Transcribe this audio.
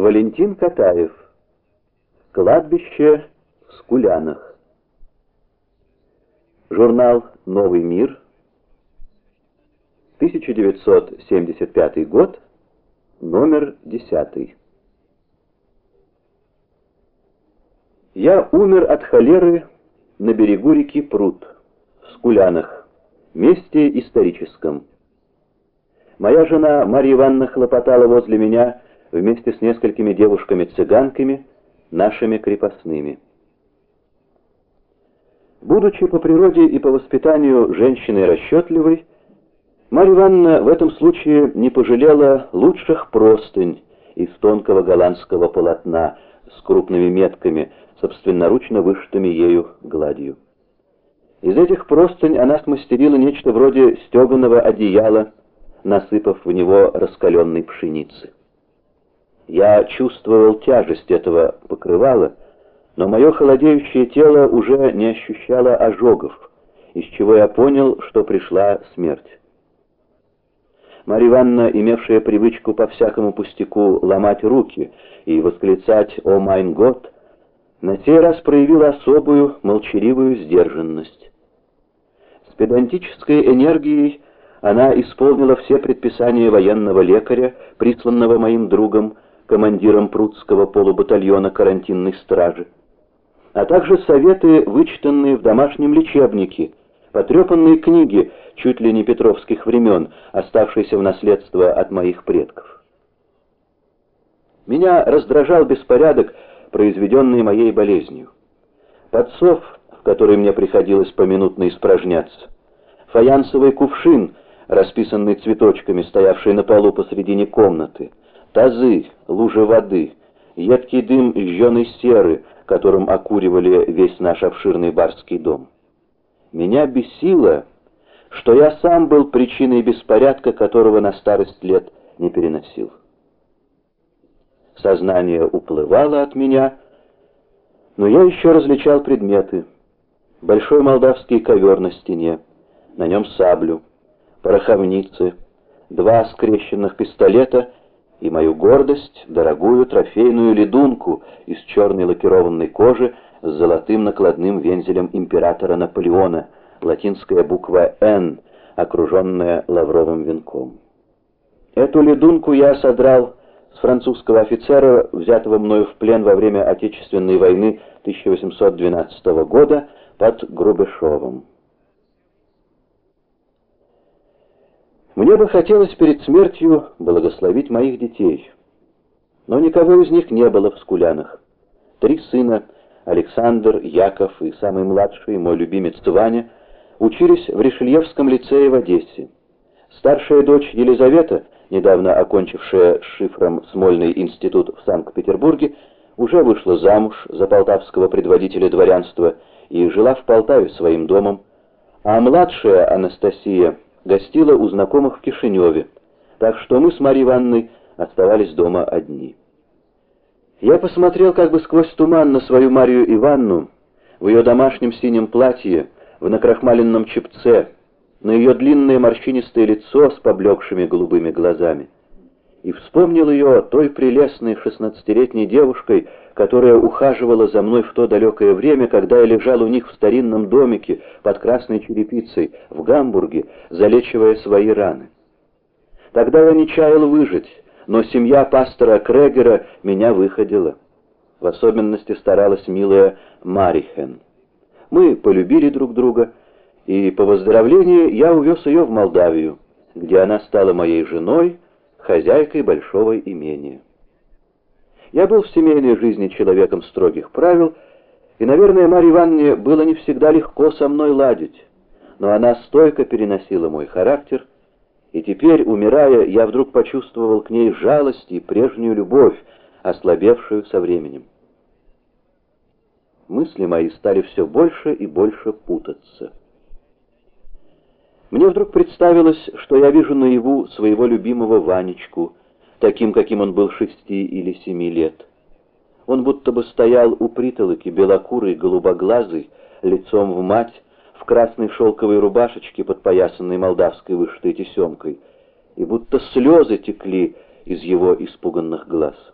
Валентин Катаев. Кладбище в Скулянах. Журнал «Новый мир», 1975 год, номер 10. Я умер от холеры на берегу реки Прут, в Скулянах, месте историческом. Моя жена Марья Ивановна хлопотала возле меня вместе с несколькими девушками-цыганками, нашими крепостными. Будучи по природе и по воспитанию женщиной расчетливой, Марья Ивановна в этом случае не пожалела лучших простынь из тонкого голландского полотна с крупными метками, собственноручно вышитыми ею гладью. Из этих простынь она смастерила нечто вроде стеганого одеяла, насыпав в него раскаленной пшеницы. Я чувствовал тяжесть этого покрывала, но мое холодеющее тело уже не ощущало ожогов, из чего я понял, что пришла смерть. Марья Ивановна, имевшая привычку по всякому пустяку ломать руки и восклицать «О майн гот», на сей раз проявила особую молчаливую сдержанность. С педантической энергией она исполнила все предписания военного лекаря, присланного моим другом, командиром прутского полубатальона карантинной стражи, а также советы, вычитанные в домашнем лечебнике, потрепанные книги чуть ли не петровских времен, оставшиеся в наследство от моих предков. Меня раздражал беспорядок, произведенный моей болезнью. Подсов, в который мне приходилось поминутно испражняться, фаянсовый кувшин, расписанный цветочками, стоявший на полу посредине комнаты, тазы, лужи воды, едкий дым жженой серы, которым окуривали весь наш обширный барский дом. Меня бесило, что я сам был причиной беспорядка, которого на старость лет не переносил. Сознание уплывало от меня, но я еще различал предметы. Большой молдавский ковер на стене, на нем саблю, пороховницы, 2 скрещенных пистолета и мою гордость, дорогую трофейную ледунку из черной лакированной кожи с золотым накладным вензелем императора Наполеона, латинская буква «Н», окруженная лавровым венком. Эту ледунку я содрал с французского офицера, взятого мною в плен во время Отечественной войны 1812 года под Грубешовым. Мне бы хотелось перед смертью благословить моих детей, но никого из них не было в Скулянах. 3 сына, Александр, Яков и самый младший, мой любимец Ваня, учились в Ришельевском лицее в Одессе. Старшая дочь Елизавета, недавно окончившая с шифром Смольный институт в Санкт-Петербурге, уже вышла замуж за полтавского предводителя дворянства и жила в Полтаве своим домом, а младшая Анастасия гостила у знакомых в Кишиневе, так что мы с Марьей Ивановной оставались дома одни. Я посмотрел как бы сквозь туман на свою Марью Ивановну в ее домашнем синем платье, в накрахмаленном чепце, на ее длинное морщинистое лицо с поблекшими голубыми глазами, и вспомнил ее той прелестной 16-летней девушкой, которая ухаживала за мной в то далекое время, когда я лежал у них в старинном домике под красной черепицей в Гамбурге, залечивая свои раны. Тогда я не чаял выжить, но семья пастора Крегера меня выходила. В особенности старалась милая Марихен. Мы полюбили друг друга, и по выздоровлении я увез ее в Молдавию, где она стала моей женой, хозяйкой большого имения. Я был в семейной жизни человеком строгих правил, и, наверное, Марье Ивановне было не всегда легко со мной ладить, но она стойко переносила мой характер, и теперь, умирая, я вдруг почувствовал к ней жалость и прежнюю любовь, ослабевшую со временем. Мысли мои стали все больше и больше путаться. Мне вдруг представилось, что я вижу наяву своего любимого Ванечку, таким, каким он был 6 или 7 лет. Он будто бы стоял у притолоки, белокурый, голубоглазый, лицом в мать, в красной шелковой рубашечке, подпоясанной молдавской вышитой тесемкой, и будто слезы текли из его испуганных глаз.